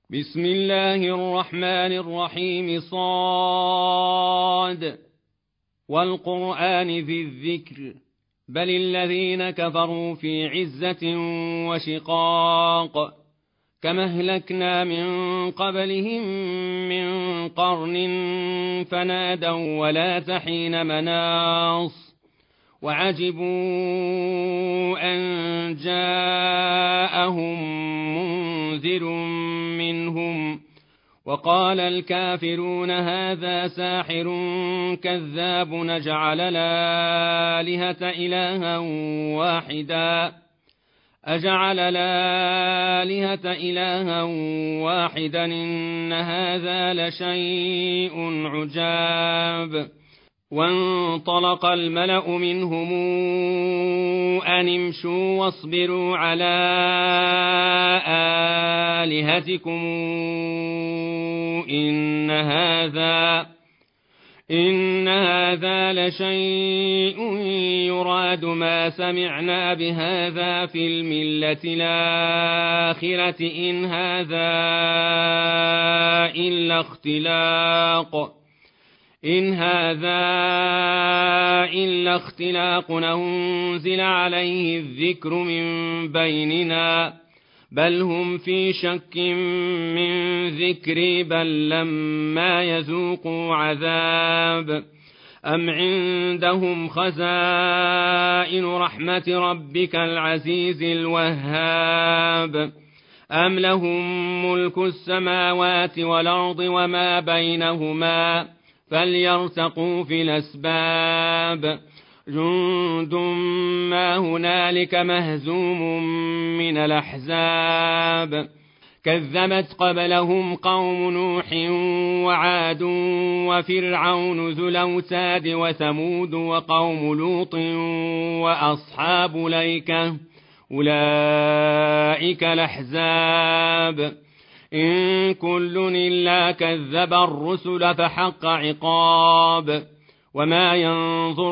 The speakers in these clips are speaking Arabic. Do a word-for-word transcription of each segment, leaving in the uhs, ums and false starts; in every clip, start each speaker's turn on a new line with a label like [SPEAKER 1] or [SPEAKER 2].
[SPEAKER 1] بسم الله الرحمن الرحيم صاد والقرآن ذي الذكر بل الذين كفروا في عزة وشقاق كما أهلكنا من قبلهم من قرن فنادوا ولا تحين مناص وعجبوا أن جاءهم منذر منهم وقال الكافرون هذا ساحر كذاب نجعل الآلهة إلها واحدا أجعل الآلهة إلها واحدا إن هذا لشيء عجاب. وانطلق الملأ منهم أن امشوا واصبروا على آلهتكم إن هذا إن هذا لشيء يراد ما سمعنا بهذا في الملة الآخرة إن هذا إلا اختلاق إن هذا إلا اختلاق أنزل عليه الذكر من بيننا بل هم في شك من ذكري بل لما يذوقوا عذاب أم عندهم خزائن رحمة ربك العزيز الوهاب أم لهم ملك السماوات والأرض وما بينهما فليرتقوا في الأسباب جند ما هنالك مهزوم من الأحزاب كذبت قبلهم قوم نوح وعاد وفرعون ذو الأوتاد وثمود وقوم لوط وأصحاب الأيكة أولئك الأحزاب إن كل إلا كذب الرسل فحق عقاب وما ينظر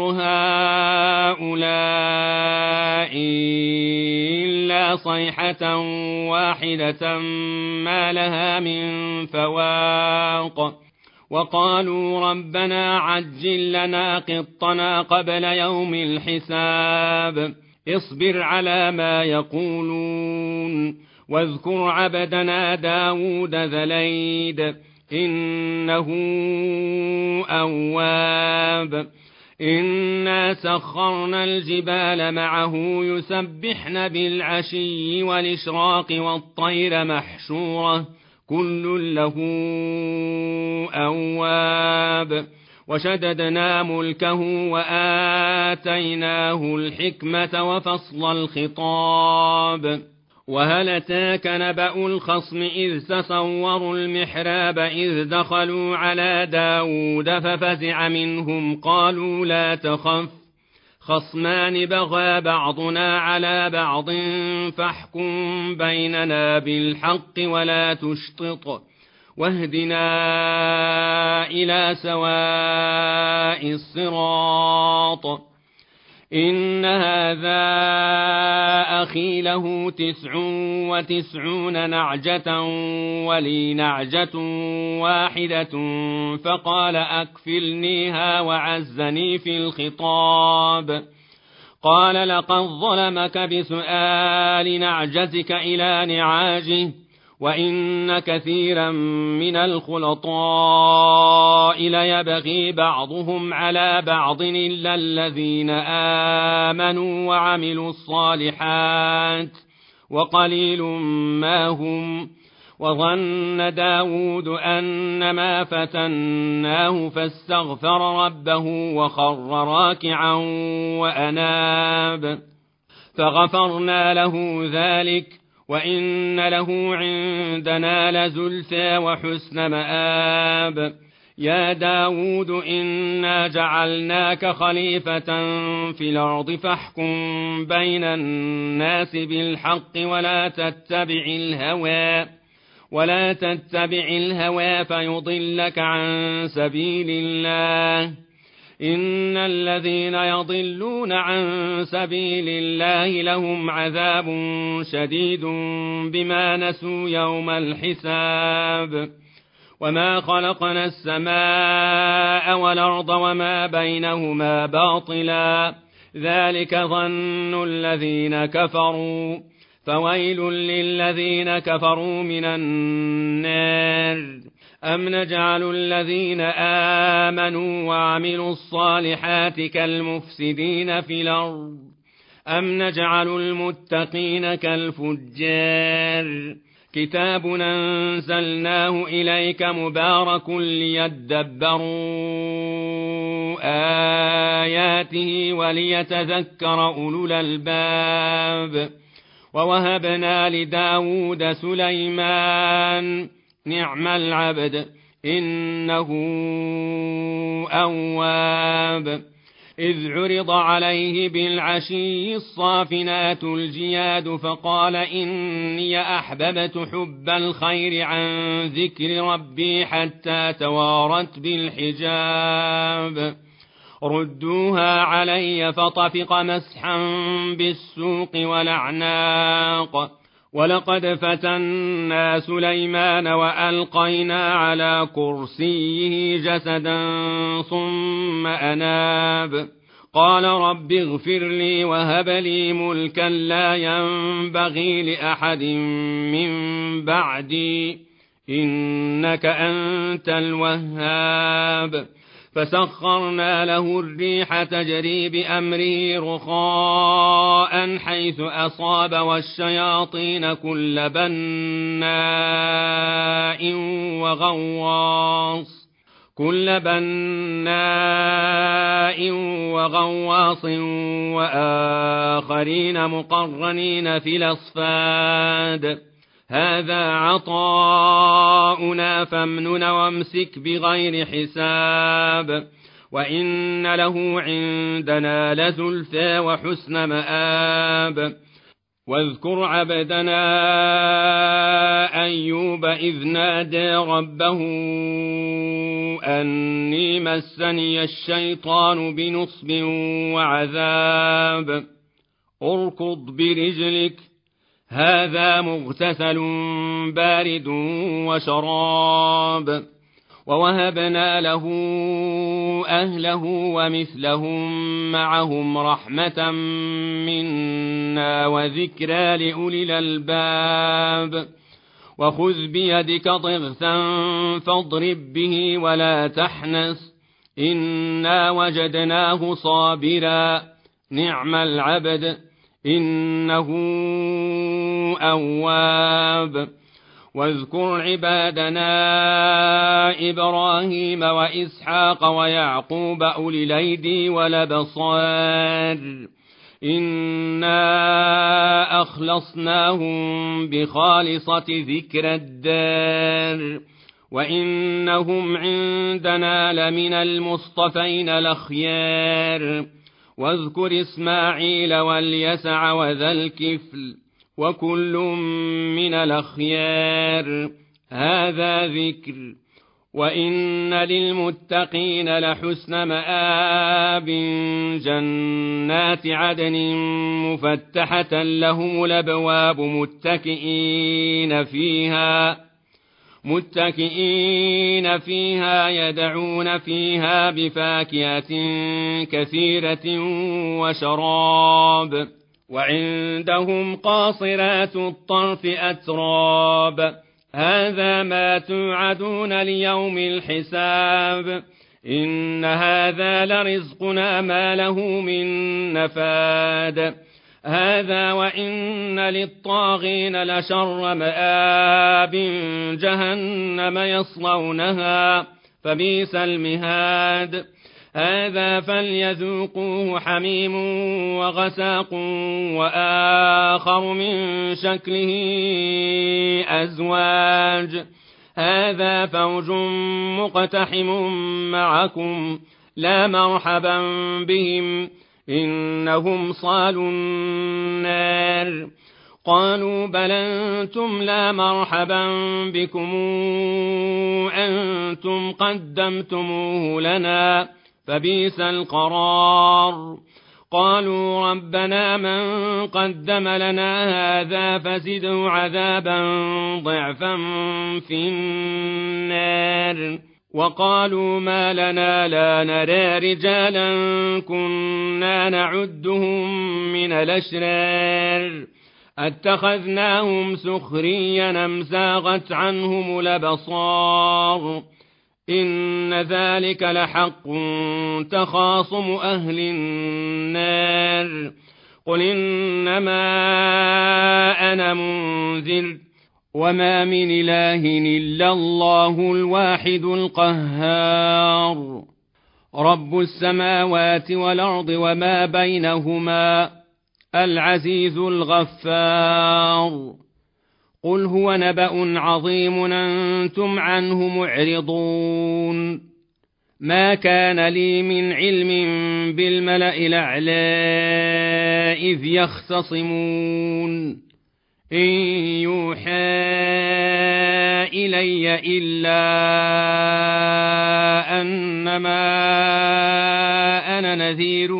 [SPEAKER 1] هؤلاء إلا صيحة واحدة ما لها من فواق وقالوا ربنا عجل لنا قطنا قبل يوم الحساب اصبر على ما يقولون واذكر عبدنا داود ذا الأيد إنه أواب إنا سخرنا الجبال معه يسبحن بالعشي والإشراق والطير محشورة كل له أواب وشددنا ملكه وآتيناه الحكمة وفصل الخطاب وهل أتاك نبأ الخصم إذ تصوروا المحراب إذ دخلوا على داود ففزع منهم قالوا لا تخف خصمان بغى بعضنا على بعض فاحكم بيننا بالحق ولا تشطط واهدنا إلى سواء الصراط إن هذا أخي له تسع وتسعون نعجة ولي نعجة واحدة فقال أكفلنيها وعزني في الخطاب قال لقد ظلمك بسؤال نعجتك إلى نعاجه وإن كثيرا من الخلطاء ليبغي بعضهم على بعض إلا الذين آمنوا وعملوا الصالحات وقليل ما هم وظن داود أنما فتناه فاستغفر ربه وخر راكعا وأناب فغفرنا له ذلك وإن له عندنا لزلفى وحسن مآب يا داود إنا جعلناك خليفة في الأرض فاحكم بين الناس بالحق ولا تتبع الهوى ولا تتبع الهوى فيضلك عن سبيل الله إن الذين يضلون عن سبيل الله لهم عذاب شديد بما نسوا يوم الحساب وما خلقنا السماء والأرض وما بينهما باطلا ذلك ظن الذين كفروا فويل للذين كفروا من النار أم نجعل الذين آمنوا وعملوا الصالحات كالمفسدين في الأرض أم نجعل المتقين كالفجار كتاب أنزلناه إليك مبارك ليدبروا آياته وليتذكر أولو الألباب ووهبنا لداود سليمان نعم العبد إنه أواب إذ عرض عليه بالعشي الصافنات الجياد فقال إني أحببت حب الخير عن ذكر ربي حتى توارت بالحجاب ردوها علي فطفق مسحا بالسوق والأعناق ولقد فتنا سليمان وألقينا على كرسيه جسدا ثم أناب قال رب اغفر لي وهب لي ملكا لا ينبغي لأحد من بعدي إنك أنت الوهاب فسخرنا له الريح تجري بأمره رخاء حيث أصاب والشياطين كل بناء وغواص كل بناء وغواص وآخرين مقرنين في الأصفاد هذا عطاؤنا فامنن وامسك بغير حساب وإن له عندنا لزلفى وحسن مآب واذكر عبدنا أيوب إذ نادى ربه أني مسني الشيطان بنصب وعذاب اركض برجلك هذا مغتسل بارد وشراب ووهبنا له أهله ومثلهم معهم رحمة منا وذكرى لأولي الألباب وخذ بيدك ضغثا فاضرب به ولا تحنث إنا وجدناه صابرا نعم العبد إنه أواب واذكر عبادنا إبراهيم وإسحاق ويعقوب أولي الأيدي والأبصار إنا أخلصناهم بخالصة ذكر الدار وإنهم عندنا لمن المصطفين الأخيار واذكر إسماعيل واليسع وذا الكفل وكل من الأخيار هذا ذكر وإن للمتقين لحسن مآب جنات عدن مفتحة لهم الأبواب متكئين فيها متكئين فيها يدعون فيها بفاكهة كثيرة وشراب وعندهم قاصرات الطرف أتراب هذا ما توعدون ليوم الحساب إن هذا لرزقنا ما له من نفاد هذا وإن للطاغين لشر مآب جهنم يصلونها فبئس المهاد هذا فليذوقوه حميم وغساق وآخر من شكله أزواج هذا فوج مقتحم معكم لا مرحبا بهم إنهم صالوا النار قالوا بل أنتم لا مرحبا بكم أنتم قدمتموه لنا فبئس القرار. قالوا ربنا من قدم لنا هذا فزده عذابا ضعفا في النار. وقالوا ما لنا لا نرى رجالا كنا نعدهم من الأشرار اتخذناهم سخريا أم زاغت عنهم الأبصار إن ذلك لحق تخاصم أهل النار. قل إنما أنا منذر وما من إله إلا الله الواحد القهار رب السماوات والأرض وما بينهما العزيز الغفار. قل هو نبأ عظيم أنتم عنه معرضون. ما كان لي من علم بالملأ الأعلى إذ يختصمون إن يوحى إلي إلا أنما أنا نذير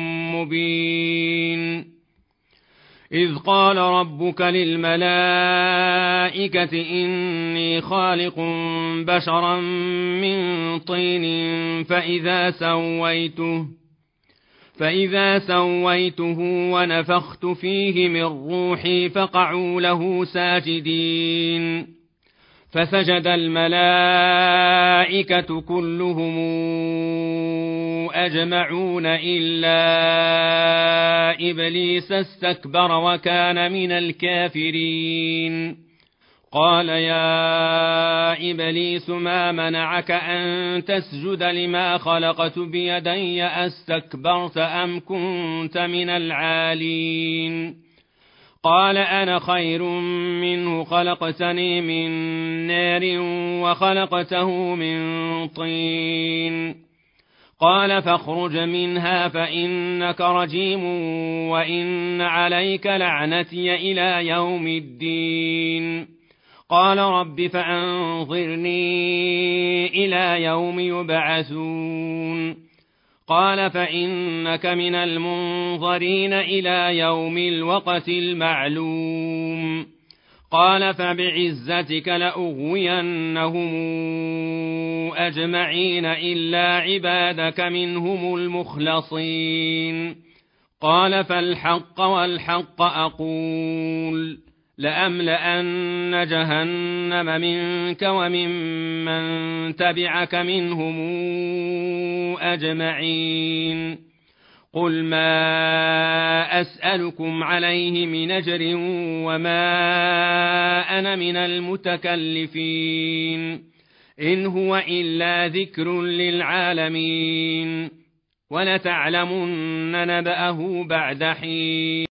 [SPEAKER 1] مبين. إذ قال ربك للملائكة إني خالق بشرا من طين فإذا سويته فإذا سويته ونفخت فيه من روحي فقعوا له ساجدين. فسجد الملائكة كلهم أجمعون إلا إبليس استكبر وكان من الكافرين. قال يا إبليس ما منعك أن تسجد لما خلقت بيدي أستكبرت أم كنت من العالين؟ قال أنا خير منه خلقتني من نار وخلقته من طين. قال فاخرج منها فإنك رجيم وإن عليك لعنتي إلى يوم الدين. قال رب فأنظرني إلى يوم يبعثون. قال فإنك من المنظرين إلى يوم الوقت المعلوم. قال فبعزتك لأغوينهم أجمعين إلا عبادك منهم المخلصين. قال فالحق والحق أقول لأملأن جهنم منك وممن تبعك منهم أجمعين. قل ما أسألكم عليه من أجر وما أنا من المتكلفين إن هو إلا ذكر للعالمين ولتعلمن نبأه بعد حين.